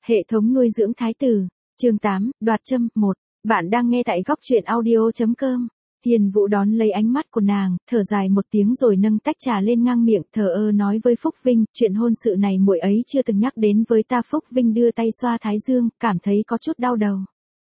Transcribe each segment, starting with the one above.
Hệ thống nuôi dưỡng thái tử, chương 8, đoạt châm, 1. Bạn đang nghe tại góc truyện audio.com. Thiên Vũ đón lấy ánh mắt của nàng, thở dài một tiếng rồi nâng tách trà lên ngang miệng, thờ ơ nói với Phúc Vinh, chuyện hôn sự này muội ấy chưa từng nhắc đến với ta. Phúc Vinh đưa tay xoa thái dương, cảm thấy có chút đau đầu.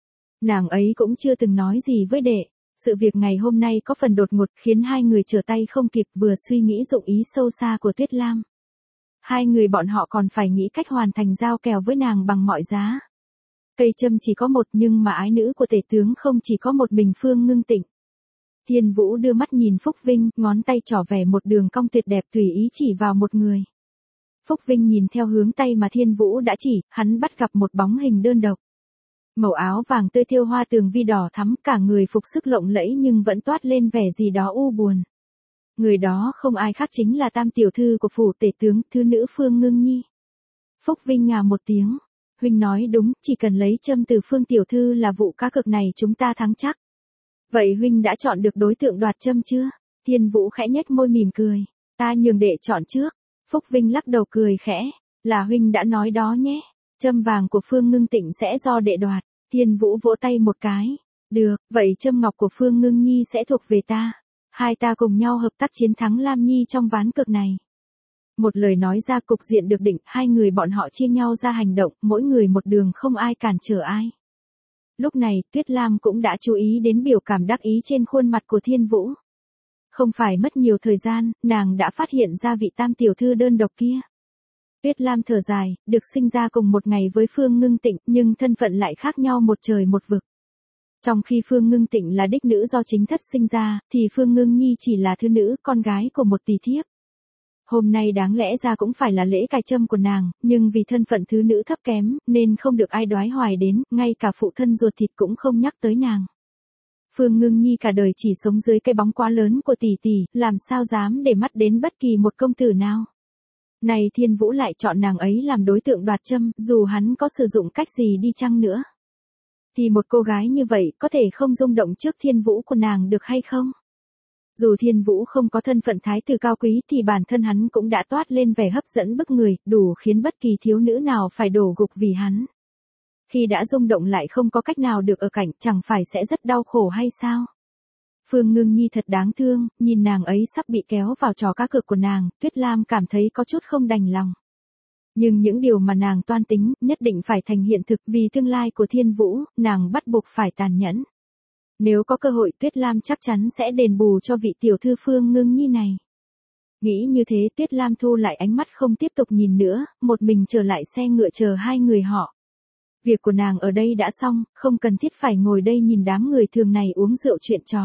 Nàng ấy cũng chưa từng nói gì với đệ. Sự việc ngày hôm nay có phần đột ngột khiến hai người trở tay không kịp, vừa suy nghĩ dụng ý sâu xa của Tuyết Lam. Hai người bọn họ còn phải nghĩ cách hoàn thành giao kèo với nàng bằng mọi giá. Cây châm chỉ có một nhưng mà ái nữ của tể tướng không chỉ có một mình Phương Ngưng Tịnh. Thiên Vũ đưa mắt nhìn Phúc Vinh, ngón tay trỏ vẻ một đường cong tuyệt đẹp tùy ý chỉ vào một người. Phúc Vinh nhìn theo hướng tay mà Thiên Vũ đã chỉ, hắn bắt gặp một bóng hình đơn độc. Màu áo vàng tươi thêu hoa tường vi đỏ thắm, cả người phục sức lộng lẫy nhưng vẫn toát lên vẻ gì đó u buồn. Người đó không ai khác chính là tam tiểu thư của phủ tể tướng, thư nữ Phương Ngưng Nhi. Phúc Vinh ngà một tiếng. Huynh nói đúng, chỉ cần lấy châm từ Phương tiểu thư là vụ cá cược này chúng ta thắng chắc. Vậy huynh đã chọn được đối tượng đoạt châm chưa? Thiên Vũ khẽ nhếch môi mỉm cười. Ta nhường đệ chọn trước. Phúc Vinh lắc đầu cười khẽ. Là huynh đã nói đó nhé. Châm vàng của Phương Ngưng Tịnh sẽ do đệ đoạt. Thiên Vũ vỗ tay một cái. Được, vậy châm ngọc của Phương Ngưng Nhi sẽ thuộc về ta. Hai ta cùng nhau hợp tác chiến thắng Lam Nhi trong ván cược này. Một lời nói ra, cục diện được định, hai người bọn họ chia nhau ra hành động, mỗi người một đường, không ai cản trở ai. Lúc này, Tuyết Lam cũng đã chú ý đến biểu cảm đắc ý trên khuôn mặt của Thiên Vũ. Không phải mất nhiều thời gian, nàng đã phát hiện ra vị tam tiểu thư đơn độc kia. Tuyết Lam thở dài, được sinh ra cùng một ngày với Phương Ngưng Tịnh, nhưng thân phận lại khác nhau một trời một vực. Trong khi Phương Ngưng Tịnh là đích nữ do chính thất sinh ra, thì Phương Ngưng Nhi chỉ là thư nữ, con gái của một tỳ thiếp. Hôm nay đáng lẽ ra cũng phải là lễ cài châm của nàng, nhưng vì thân phận thứ nữ thấp kém, nên không được ai đoái hoài đến, ngay cả phụ thân ruột thịt cũng không nhắc tới nàng. Phương Ngưng Nhi cả đời chỉ sống dưới cái bóng quá lớn của tỷ tỷ, làm sao dám để mắt đến bất kỳ một công tử nào. Này Thiên Vũ lại chọn nàng ấy làm đối tượng đoạt châm, dù hắn có sử dụng cách gì đi chăng nữa. Thì một cô gái như vậy có thể không rung động trước Thiên Vũ của nàng được hay không? Dù Thiên Vũ không có thân phận thái tử cao quý thì bản thân hắn cũng đã toát lên vẻ hấp dẫn bức người, đủ khiến bất kỳ thiếu nữ nào phải đổ gục vì hắn. Khi đã rung động lại không có cách nào được ở cạnh, chẳng phải sẽ rất đau khổ hay sao? Phương Ngưng Nhi thật đáng thương, nhìn nàng ấy sắp bị kéo vào trò cá cược của nàng, Tuyết Lam cảm thấy có chút không đành lòng. Nhưng những điều mà nàng toan tính, nhất định phải thành hiện thực, vì tương lai của Thiên Vũ, nàng bắt buộc phải tàn nhẫn. Nếu có cơ hội, Tuyết Lam chắc chắn sẽ đền bù cho vị tiểu thư Phương Ngưng Nhi này. Nghĩ như thế, Tuyết Lam thu lại ánh mắt không tiếp tục nhìn nữa, một mình trở lại xe ngựa chờ hai người họ. Việc của nàng ở đây đã xong, không cần thiết phải ngồi đây nhìn đám người thường này uống rượu chuyện trò.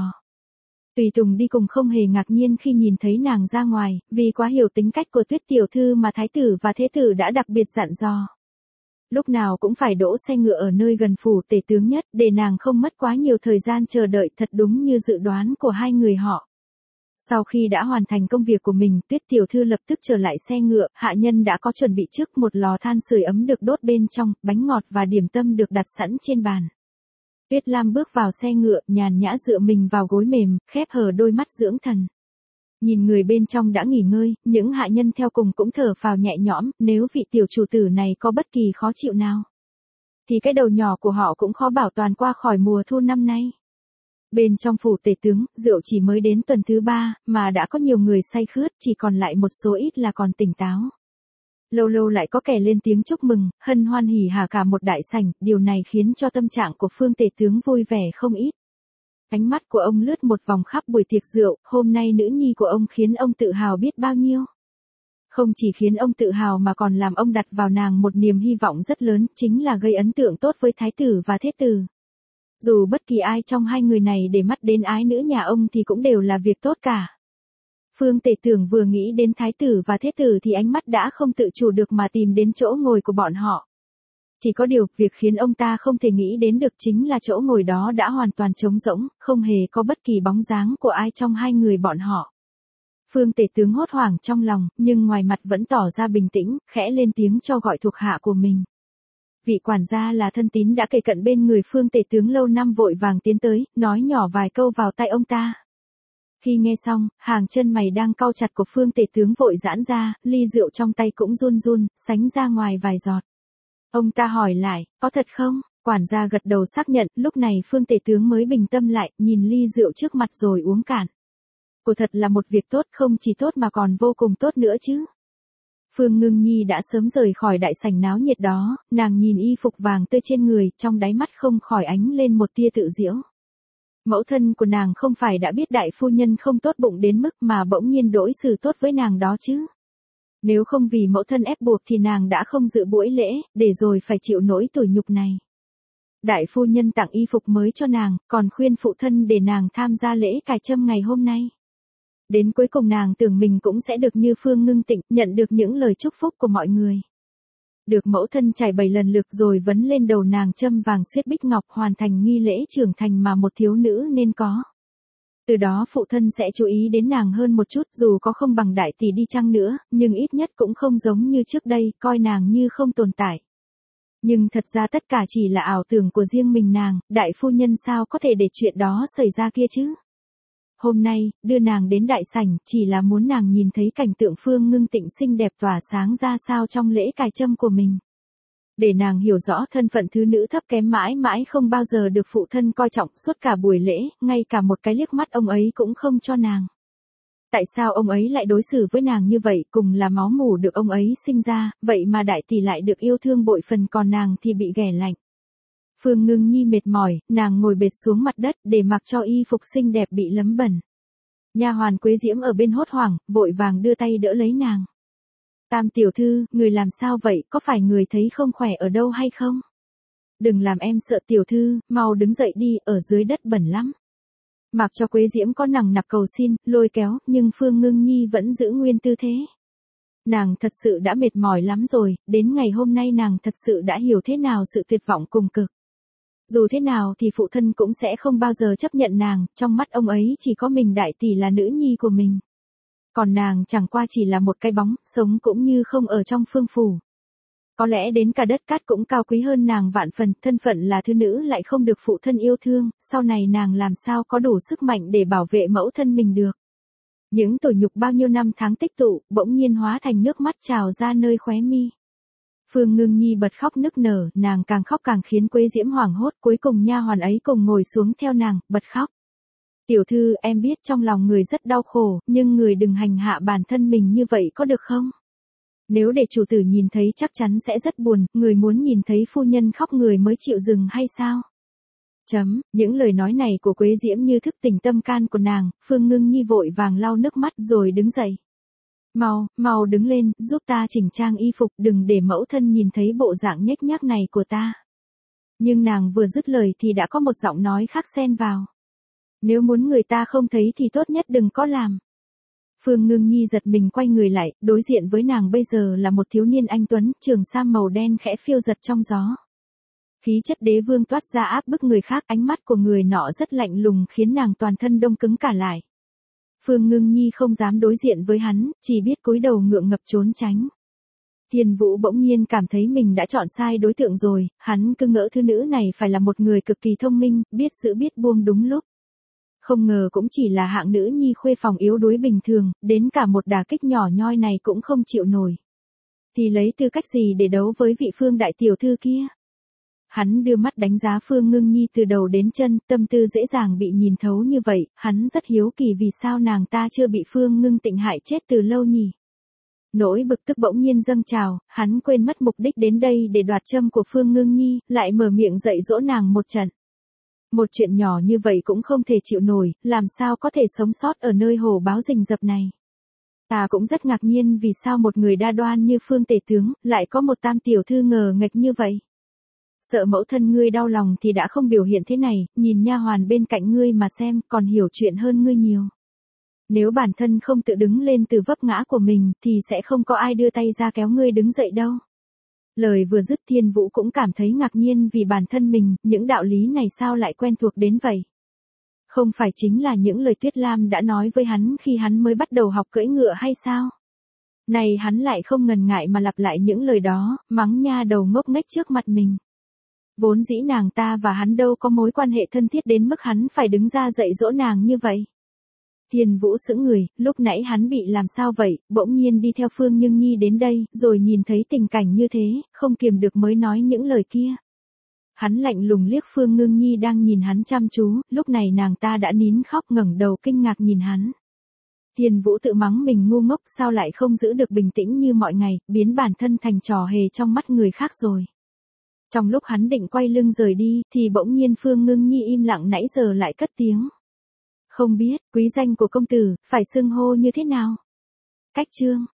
Tùy Tùng đi cùng không hề ngạc nhiên khi nhìn thấy nàng ra ngoài, vì quá hiểu tính cách của Tuyết tiểu thư mà thái tử và thế tử đã đặc biệt dặn dò. Lúc nào cũng phải đỗ xe ngựa ở nơi gần phủ tể tướng nhất, để nàng không mất quá nhiều thời gian chờ đợi, thật đúng như dự đoán của hai người họ. Sau khi đã hoàn thành công việc của mình, Tuyết tiểu thư lập tức trở lại xe ngựa, hạ nhân đã có chuẩn bị trước một lò than sưởi ấm được đốt bên trong, bánh ngọt và điểm tâm được đặt sẵn trên bàn. Tuyết Lam bước vào xe ngựa, nhàn nhã dựa mình vào gối mềm, khép hờ đôi mắt dưỡng thần. Nhìn người bên trong đã nghỉ ngơi, những hạ nhân theo cùng cũng thở phào nhẹ nhõm, nếu vị tiểu chủ tử này có bất kỳ khó chịu nào, thì cái đầu nhỏ của họ cũng khó bảo toàn qua khỏi mùa thu năm nay. Bên trong phủ tể tướng, rượu chỉ mới đến tuần thứ 3, mà đã có nhiều người say khướt, chỉ còn lại một số ít là còn tỉnh táo. Lâu lâu lại có kẻ lên tiếng chúc mừng, hân hoan hỉ hả cả một đại sảnh, điều này khiến cho tâm trạng của Phương tể tướng vui vẻ không ít. Ánh mắt của ông lướt một vòng khắp buổi tiệc rượu, hôm nay nữ nhi của ông khiến ông tự hào biết bao nhiêu. Không chỉ khiến ông tự hào mà còn làm ông đặt vào nàng một niềm hy vọng rất lớn, chính là gây ấn tượng tốt với thái tử và thế tử. Dù bất kỳ ai trong hai người này để mắt đến ái nữ nhà ông thì cũng đều là việc tốt cả. Phương tể tưởng vừa nghĩ đến thái tử và thế tử thì ánh mắt đã không tự chủ được mà tìm đến chỗ ngồi của bọn họ. Chỉ có điều, việc khiến ông ta không thể nghĩ đến được chính là chỗ ngồi đó đã hoàn toàn trống rỗng, không hề có bất kỳ bóng dáng của ai trong hai người bọn họ. Phương tể tướng hốt hoảng trong lòng, nhưng ngoài mặt vẫn tỏ ra bình tĩnh, khẽ lên tiếng cho gọi thuộc hạ của mình. Vị quản gia là thân tín đã kề cận bên người Phương tể tướng lâu năm vội vàng tiến tới, nói nhỏ vài câu vào tai ông ta. Khi nghe xong, hàng chân mày đang cau chặt của Phương tể tướng vội giãn ra, ly rượu trong tay cũng run run, sánh ra ngoài vài giọt. Ông ta hỏi lại, có thật không? Quản gia gật đầu xác nhận, lúc này Phương Tể Tướng mới bình tâm lại, nhìn ly rượu trước mặt rồi uống cạn. Cô thật là một việc tốt, không chỉ tốt mà còn vô cùng tốt nữa chứ. Phương Ngưng Nhi đã sớm rời khỏi đại sảnh náo nhiệt đó, nàng nhìn y phục vàng tươi trên người, trong đáy mắt không khỏi ánh lên một tia tự giễu. Mẫu thân của nàng không phải đã biết đại phu nhân không tốt bụng đến mức mà bỗng nhiên đối xử tốt với nàng đó chứ. Nếu không vì mẫu thân ép buộc thì nàng đã không dự buổi lễ, để rồi phải chịu nỗi tủi nhục này. Đại phu nhân tặng y phục mới cho nàng, còn khuyên phụ thân để nàng tham gia lễ cài trâm ngày hôm nay. Đến cuối cùng nàng tưởng mình cũng sẽ được như Phương Ngưng Tịnh, nhận được những lời chúc phúc của mọi người. Được mẫu thân trải 7 lần lược rồi vấn lên đầu nàng trâm vàng xuyết bích ngọc, hoàn thành nghi lễ trưởng thành mà một thiếu nữ nên có. Từ đó phụ thân sẽ chú ý đến nàng hơn một chút, dù có không bằng đại tỷ đi chăng nữa, nhưng ít nhất cũng không giống như trước đây, coi nàng như không tồn tại. Nhưng thật ra tất cả chỉ là ảo tưởng của riêng mình nàng, đại phu nhân sao có thể để chuyện đó xảy ra kia chứ? Hôm nay, đưa nàng đến đại sảnh, chỉ là muốn nàng nhìn thấy cảnh tượng Phương Ngưng Tịnh xinh đẹp tỏa sáng ra sao trong lễ cài trâm của mình. Để nàng hiểu rõ thân phận thứ nữ thấp kém mãi mãi không bao giờ được phụ thân coi trọng, suốt cả buổi lễ, ngay cả một cái liếc mắt ông ấy cũng không cho nàng. Tại sao ông ấy lại đối xử với nàng như vậy, cùng là máu mủ được ông ấy sinh ra, vậy mà đại tỷ lại được yêu thương bội phần còn nàng thì bị ghẻ lạnh. Phương Ngưng Nhi mệt mỏi, nàng ngồi bệt xuống mặt đất để mặc cho y phục xinh đẹp bị lấm bẩn. Nha hoàn Quế Diễm ở bên hốt hoảng, vội vàng đưa tay đỡ lấy nàng. Tam tiểu thư, người làm sao vậy, có phải người thấy không khỏe ở đâu hay không? Đừng làm em sợ tiểu thư, mau đứng dậy đi, ở dưới đất bẩn lắm. Mặc cho Quế Diễm có nằng nặc cầu xin, lôi kéo, nhưng Phương Ngưng Nhi vẫn giữ nguyên tư thế. Nàng thật sự đã mệt mỏi lắm rồi, đến ngày hôm nay nàng thật sự đã hiểu thế nào sự tuyệt vọng cùng cực. Dù thế nào thì phụ thân cũng sẽ không bao giờ chấp nhận nàng, trong mắt ông ấy chỉ có mình đại tỷ là nữ nhi của mình. Còn nàng chẳng qua chỉ là một cái bóng, sống cũng như không ở trong phương phủ. Có lẽ đến cả đất cát cũng cao quý hơn nàng vạn phần, thân phận là thư nữ lại không được phụ thân yêu thương, sau này nàng làm sao có đủ sức mạnh để bảo vệ mẫu thân mình được. Những tủi nhục bao nhiêu năm tháng tích tụ, bỗng nhiên hóa thành nước mắt trào ra nơi khóe mi. Phương Ngưng Nhi bật khóc nức nở, nàng càng khóc càng khiến Quế Diễm hoảng hốt, cuối cùng nha hoàn ấy cùng ngồi xuống theo nàng, bật khóc. Tiểu thư, em biết trong lòng người rất đau khổ, nhưng người đừng hành hạ bản thân mình như vậy có được không? Nếu để chủ tử nhìn thấy chắc chắn sẽ rất buồn, người muốn nhìn thấy phu nhân khóc người mới chịu dừng hay sao? Những lời nói này của Quế Diễm như thức tỉnh tâm can của nàng, Phương Ngưng Nhi vội vàng lau nước mắt rồi đứng dậy. Mau đứng lên, giúp ta chỉnh trang y phục, đừng để mẫu thân nhìn thấy bộ dạng nhếch nhác này của ta. Nhưng nàng vừa dứt lời thì đã có một giọng nói khác xen vào. Nếu muốn người ta không thấy thì tốt nhất đừng có làm. Phương Ngưng Nhi giật mình quay người lại, đối diện với nàng bây giờ là một thiếu niên anh tuấn, trường sam màu đen khẽ phiêu giật trong gió. Khí chất đế vương toát ra áp bức người khác, ánh mắt của người nọ rất lạnh lùng khiến nàng toàn thân đông cứng cả lại. Phương Ngưng Nhi không dám đối diện với hắn, chỉ biết cúi đầu ngượng ngập trốn tránh. Thiên Vũ bỗng nhiên cảm thấy mình đã chọn sai đối tượng rồi, hắn cứ ngỡ thư nữ này phải là một người cực kỳ thông minh, biết giữ biết buông đúng lúc. Không ngờ cũng chỉ là hạng nữ nhi khuê phòng yếu đuối bình thường, đến cả một đả kích nhỏ nhoi này cũng không chịu nổi. Thì lấy tư cách gì để đấu với vị Phương đại tiểu thư kia? Hắn đưa mắt đánh giá Phương Ngưng Nhi từ đầu đến chân, tâm tư dễ dàng bị nhìn thấu như vậy, hắn rất hiếu kỳ vì sao nàng ta chưa bị Phương Ngưng Tịnh hại chết từ lâu nhỉ. Nỗi bực tức bỗng nhiên dâng trào, hắn quên mất mục đích đến đây để đoạt trâm của Phương Ngưng Nhi, lại mở miệng dạy dỗ nàng một trận. Một chuyện nhỏ như vậy cũng không thể chịu nổi, làm sao có thể sống sót ở nơi hồ báo rình rập này. Ta cũng rất ngạc nhiên vì sao một người đa đoan như Phương tể tướng, lại có một tam tiểu thư ngờ nghệch như vậy. Sợ mẫu thân ngươi đau lòng thì đã không biểu hiện thế này, nhìn nha hoàn bên cạnh ngươi mà xem, còn hiểu chuyện hơn ngươi nhiều. Nếu bản thân không tự đứng lên từ vấp ngã của mình, thì sẽ không có ai đưa tay ra kéo ngươi đứng dậy đâu. Lời vừa dứt Thiên Vũ cũng cảm thấy ngạc nhiên vì bản thân mình, những đạo lý này sao lại quen thuộc đến vậy. Không phải chính là những lời Tuyết Lam đã nói với hắn khi hắn mới bắt đầu học cưỡi ngựa hay sao? Này hắn lại không ngần ngại mà lặp lại những lời đó, mắng nha đầu ngốc nghếch trước mặt mình. Vốn dĩ nàng ta và hắn đâu có mối quan hệ thân thiết đến mức hắn phải đứng ra dạy dỗ nàng như vậy. Thiên Vũ sững người, lúc nãy hắn bị làm sao vậy, bỗng nhiên đi theo Phương Nhưng Nhi đến đây, rồi nhìn thấy tình cảnh như thế, không kiềm được mới nói những lời kia. Hắn lạnh lùng liếc Phương Ngưng Nhi đang nhìn hắn chăm chú, lúc này nàng ta đã nín khóc ngẩng đầu kinh ngạc nhìn hắn. Thiên Vũ tự mắng mình ngu ngốc sao lại không giữ được bình tĩnh như mọi ngày, biến bản thân thành trò hề trong mắt người khác rồi. Trong lúc hắn định quay lưng rời đi, thì bỗng nhiên Phương Ngưng Nhi im lặng nãy giờ lại cất tiếng. Không biết, quý danh của công tử, phải xưng hô như thế nào? Cách chương.